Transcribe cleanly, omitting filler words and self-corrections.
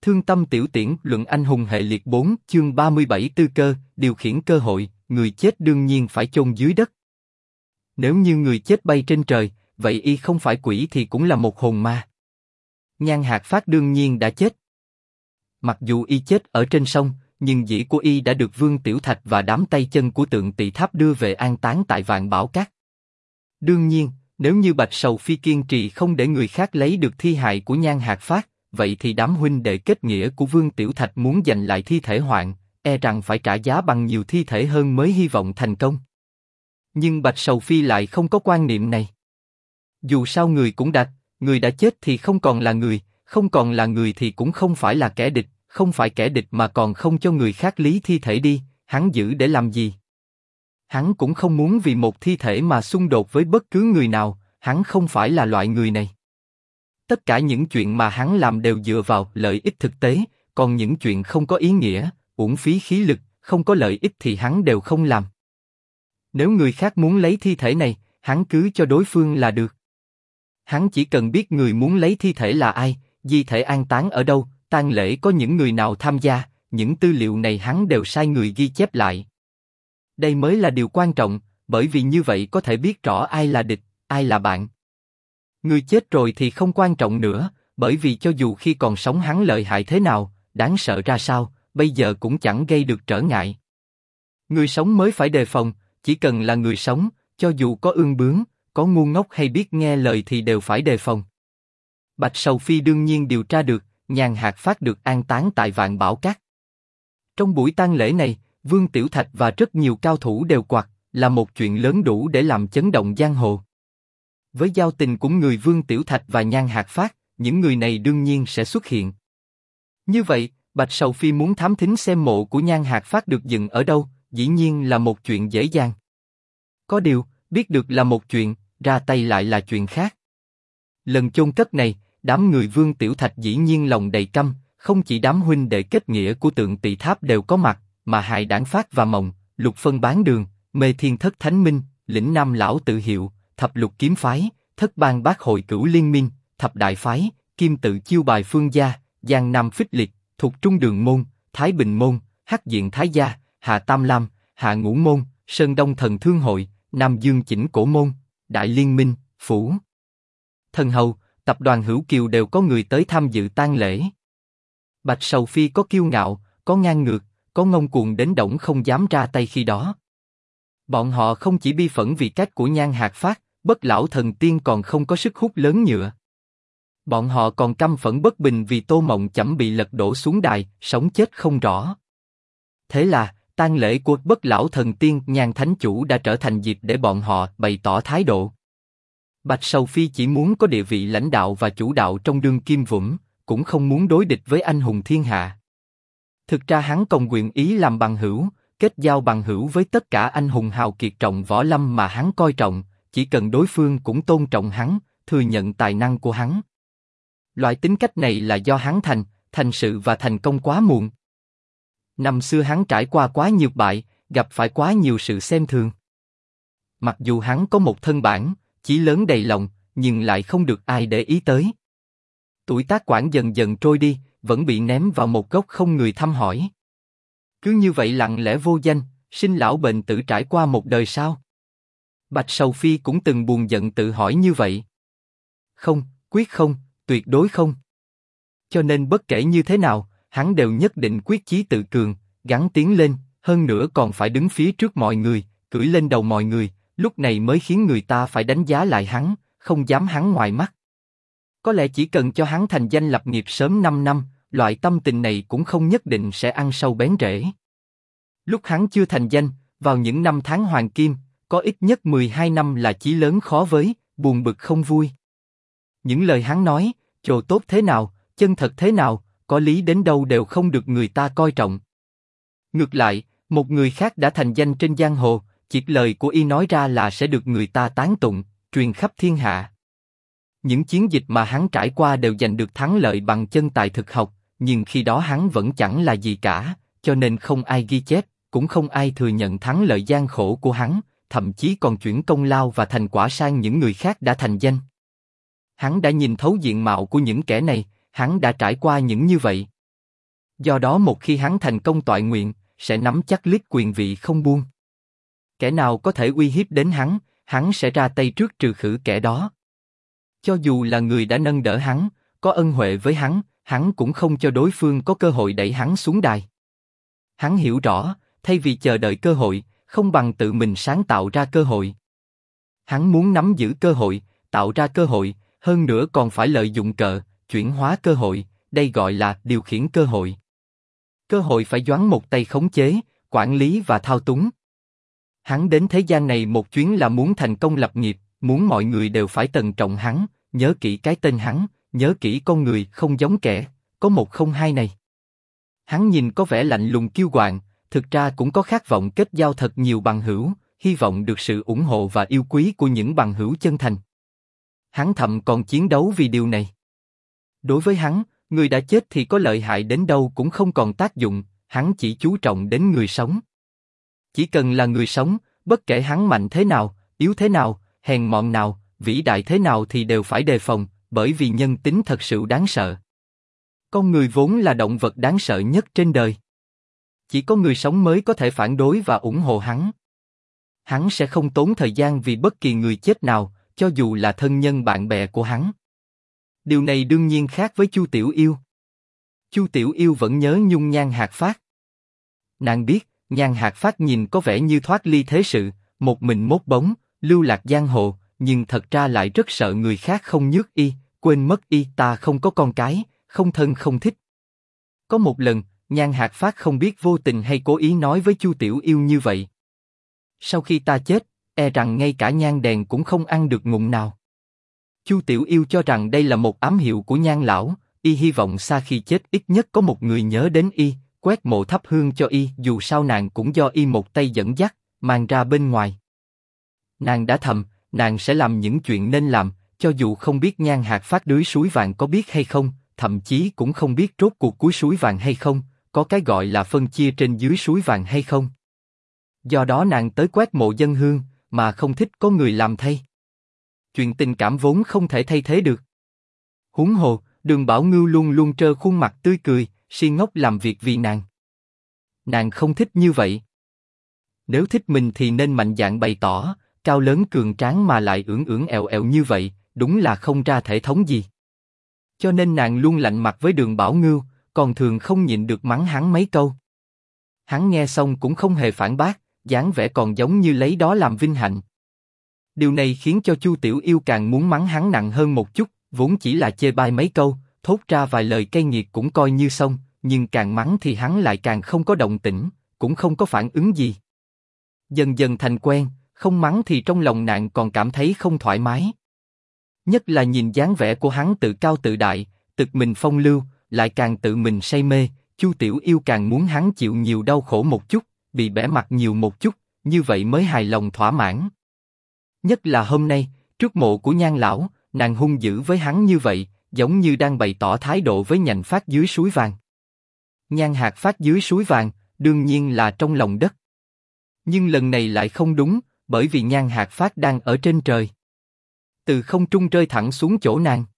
Thương tâm tiểu tiễn luận anh hùng hệ liệt 4 chương 37 tư cơ, điều khiển cơ hội, người chết đương nhiên phải chôn dưới đất. Nếu như người chết bay trên trời, vậy y không phải quỷ thì cũng là một hồn ma. Nhan Hạc Phát đương nhiên đã chết. Mặc dù y chết ở trên sông, nhưng dĩ của y đã được Vương Tiểu Thạch và đám tay chân của Tượng Tỳ Tháp đưa về an táng tại Vạn Bảo Các. Đương nhiên, nếu như Bạch Sầu Phi kiên trì không để người khác lấy được thi hài của Nhan Hạc Phát, vậy thì đám huynh đệ kết nghĩa của Vương Tiểu Thạch muốn giành lại thi thể hoạn, e rằng phải trả giá bằng nhiều thi thể hơn mới hy vọng thành công. Nhưng Bạch Sầu Phi lại không có quan niệm này. Dù sao người cũng đã, người đã chết thì không còn là người, không còn là người thì cũng không phải là kẻ địch, không phải kẻ địch mà còn không cho người khác lý thi thể đi, hắn giữ để làm gì? Hắn cũng không muốn vì một thi thể mà xung đột với bất cứ người nào, hắn không phải là loại người này. Tất cả những chuyện mà hắn làm đều dựa vào lợi ích thực tế, còn những chuyện không có ý nghĩa, uổng phí khí lực, không có lợi ích thì hắn đều không làm. Nếu người khác muốn lấy thi thể này, hắn cứ cho đối phương là được. Hắn chỉ cần biết người muốn lấy thi thể là ai, di thể an táng ở đâu, tang lễ có những người nào tham gia, những tư liệu này hắn đều sai người ghi chép lại. Đây mới là điều quan trọng, bởi vì như vậy có thể biết rõ ai là địch, ai là bạn. Người chết rồi thì không quan trọng nữa, bởi vì cho dù khi còn sống hắn lợi hại thế nào, đáng sợ ra sao, bây giờ cũng chẳng gây được trở ngại. Người sống mới phải đề phòng, chỉ cần là người sống, cho dù có ương bướng, có ngu ngốc hay biết nghe lời thì đều phải đề phòng. Bạch Sầu Phi đương nhiên điều tra được, Nhan Hạc Phát được an táng tại Vạn Bảo Các. Trong buổi tang lễ này, Vương Tiểu Thạch và rất nhiều cao thủ đều quạt, là một chuyện lớn đủ để làm chấn động giang hồ. Với giao tình của người Vương Tiểu Thạch và Nhan Hạc Phát, những người này đương nhiên sẽ xuất hiện. Như vậy, Bạch Sầu Phi muốn thám thính xem mộ của Nhan Hạc Phát được dựng ở đâu, dĩ nhiên là một chuyện dễ dàng. Có điều, biết được là một chuyện, ra tay lại là chuyện khác. Lần chôn cất này, đám người Vương Tiểu Thạch dĩ nhiên lòng đầy căm, không chỉ đám huynh đệ kết nghĩa của Tượng Tỳ Tháp đều có mặt, mà Hài Đản Phát và Mộng, Lục Phân Bán Đường, Mê Thiên Thất Thánh Minh, Lĩnh Nam Lão Tự Hiệu, Thập Lục Kiếm Phái, Thất Bang Bát Hội Cửu Liên Minh, Thập Đại Phái, Kim Tự Chiêu Bài Phương Gia, Giang Nam Phích Liệt, Thục Trung Đường Môn, Thái Bình Môn, Hắc Diện Thái Gia, Hạ Tam Lam, Hạ Ngũ Môn, Sơn Đông Thần Thương Hội, Nam Dương Chỉnh Cổ Môn, Đại Liên Minh, Phủ Thần Hầu, tập đoàn Hữu Kiều đều có người tới tham dự tang lễ. Bạch Sầu Phi có kiêu ngạo, có ngang ngược, có ngông cuồng đến đổng không dám ra tay khi đó. Bọn họ không chỉ bi phẫn vì cách của Nhan Hạc Phát, Bất Lão Thần Tiên còn không có sức hút lớn nhựa. Bọn họ còn căm phẫn bất bình vì Tô Mộng Chẩm bị lật đổ xuống đài, sống chết không rõ. Thế là, tang lễ của Bất Lão Thần Tiên Nhan Thánh Chủ đã trở thành dịp để bọn họ bày tỏ thái độ. Bạch Sầu Phi chỉ muốn có địa vị lãnh đạo và chủ đạo trong đương kim vũng, cũng không muốn đối địch với anh hùng thiên hạ. Thực ra hắn còn nguyện ý làm bằng hữu, kết giao bằng hữu với tất cả anh hùng hào kiệt trọng võ lâm mà hắn coi trọng, chỉ cần đối phương cũng tôn trọng hắn, thừa nhận tài năng của hắn. Loại tính cách này là do hắn thành sự và thành công quá muộn. Năm xưa hắn trải qua quá nhiều bại, gặp phải quá nhiều sự xem thường. Mặc dù hắn có một thân bản, chí lớn đầy lòng, nhưng lại không được ai để ý tới. Tuổi tác quản dần dần trôi đi, vẫn bị ném vào một góc không người thăm hỏi. Cứ như vậy lặng lẽ vô danh, sinh lão bệnh tử trải qua một đời sao? Bạch Sầu Phi cũng từng buồn giận tự hỏi như vậy. Không, quyết không, tuyệt đối không. Cho nên bất kể như thế nào, hắn đều nhất định quyết chí tự cường, gắng tiến lên, hơn nữa còn phải đứng phía trước mọi người, cưỡi lên đầu mọi người, lúc này mới khiến người ta phải đánh giá lại hắn, không dám hắn ngoài mắt. Có lẽ chỉ cần cho hắn thành danh lập nghiệp sớm 5 năm, loại tâm tình này cũng không nhất định sẽ ăn sâu bén rễ. Lúc hắn chưa thành danh, vào những năm tháng hoàng kim, có ít nhất 12 năm là chí lớn khó với, buồn bực không vui. Những lời hắn nói, chỗ tốt thế nào, chân thật thế nào, có lý đến đâu đều không được người ta coi trọng. Ngược lại, một người khác đã thành danh trên giang hồ, chỉ lời của y nói ra là sẽ được người ta tán tụng, truyền khắp thiên hạ. Những chiến dịch mà hắn trải qua đều giành được thắng lợi bằng chân tài thực học, nhưng khi đó hắn vẫn chẳng là gì cả, cho nên không ai ghi chép, cũng không ai thừa nhận thắng lợi gian khổ của hắn, thậm chí còn chuyển công lao và thành quả sang những người khác đã thành danh. Hắn đã nhìn thấu diện mạo của những kẻ này, hắn đã trải qua những như vậy. Do đó một khi hắn thành công toại nguyện, sẽ nắm chắc lít quyền vị không buông. Kẻ nào có thể uy hiếp đến hắn sẽ ra tay trước trừ khử kẻ đó. Cho dù là người đã nâng đỡ hắn, có ân huệ với hắn cũng không cho đối phương có cơ hội đẩy hắn xuống đài. Hắn hiểu rõ, thay vì chờ đợi cơ hội, không bằng tự mình sáng tạo ra cơ hội. Hắn muốn nắm giữ cơ hội, tạo ra cơ hội, hơn nữa còn phải lợi dụng chuyển hóa cơ hội, đây gọi là điều khiển cơ hội. Cơ hội phải doán một tay khống chế, quản lý và thao túng. Hắn đến thế gian này một chuyến là muốn thành công lập nghiệp, muốn mọi người đều phải tần trọng hắn, nhớ kỹ cái tên hắn, nhớ kỹ con người không giống kẻ, có một không hai này. Hắn nhìn có vẻ lạnh lùng kiêu quạng, thực ra cũng có khát vọng kết giao thật nhiều bằng hữu, hy vọng được sự ủng hộ và yêu quý của những bằng hữu chân thành. Hắn thậm còn chiến đấu vì điều này. Đối với hắn, người đã chết thì có lợi hại đến đâu cũng không còn tác dụng, hắn chỉ chú trọng đến người sống. Chỉ cần là người sống, bất kể hắn mạnh thế nào, yếu thế nào, hèn mọn nào, vĩ đại thế nào thì đều phải đề phòng, bởi vì nhân tính thật sự đáng sợ. Con người vốn là động vật đáng sợ nhất trên đời. Chỉ có người sống mới có thể phản đối và ủng hộ hắn. Hắn sẽ không tốn thời gian vì bất kỳ người chết nào, cho dù là thân nhân bạn bè của hắn. Điều này đương nhiên khác với Chu Tiểu Yêu. Chu Tiểu Yêu vẫn nhớ nhung Nhan Hạc Phát. Nàng biết, Nhan Hạc Phát nhìn có vẻ như thoát ly thế sự, một mình mốt bóng, lưu lạc giang hồ, nhưng thật ra lại rất sợ người khác không nhước y, quên mất y. Ta không có con cái, không thân không thích. Có một lần, Nhan Hạc Phát không biết vô tình hay cố ý nói với Chu Tiểu Yêu như vậy. Sau khi ta chết, e rằng ngay cả nhang đèn cũng không ăn được ngụm nào. Chu Tiểu Yêu cho rằng đây là một ám hiệu của Nhan lão, y hy vọng xa khi chết ít nhất có một người nhớ đến y, quét mộ thắp hương cho y, dù sao nàng cũng do y một tay dẫn dắt, mang ra bên ngoài. Nàng đã thầm, nàng sẽ làm những chuyện nên làm, cho dù không biết Nhan Hạc Phát dưới suối vàng có biết hay không, thậm chí cũng không biết rốt cuộc cuối suối vàng hay không, có cái gọi là phân chia trên dưới suối vàng hay không. Do đó nàng tới quét mộ dân hương, mà không thích có người làm thay. Chuyện tình cảm vốn không thể thay thế được. Huống hồ, Đường Bảo Ngưu luôn luôn trơ khuôn mặt tươi cười, si ngốc làm việc vì nàng. Nàng không thích như vậy. Nếu thích mình thì nên mạnh dạn bày tỏ, cao lớn cường tráng mà lại ưỡn ưỡn ẹo ẹo như vậy, đúng là không ra thể thống gì. Cho nên nàng luôn lạnh mặt với Đường Bảo Ngưu, còn thường không nhịn được mắng hắn mấy câu. Hắn nghe xong cũng không hề phản bác, dáng vẻ còn giống như lấy đó làm vinh hạnh. Điều này khiến cho Chu Tiểu Yêu càng muốn mắng hắn nặng hơn một chút, vốn chỉ là chê bai mấy câu, thốt ra vài lời cay nghiệt cũng coi như xong, nhưng càng mắng thì hắn lại càng không có động tĩnh, cũng không có phản ứng gì. Dần dần thành quen, không mắng thì trong lòng nàng còn cảm thấy không thoải mái. Nhất là nhìn dáng vẻ của hắn tự cao tự đại, tự mình phong lưu, lại càng tự mình say mê, Chu Tiểu Yêu càng muốn hắn chịu nhiều đau khổ một chút, bị bẽ mặt nhiều một chút, như vậy mới hài lòng thỏa mãn. Nhất là hôm nay, trước mộ của Nhan lão, nàng hung dữ với hắn như vậy, giống như đang bày tỏ thái độ với Nhành Phát dưới suối vàng. Nhan Hạc Phát dưới suối vàng, đương nhiên là trong lòng đất. Nhưng lần này lại không đúng, bởi vì Nhan Hạc Phát đang ở trên trời. Từ không trung rơi thẳng xuống chỗ nàng.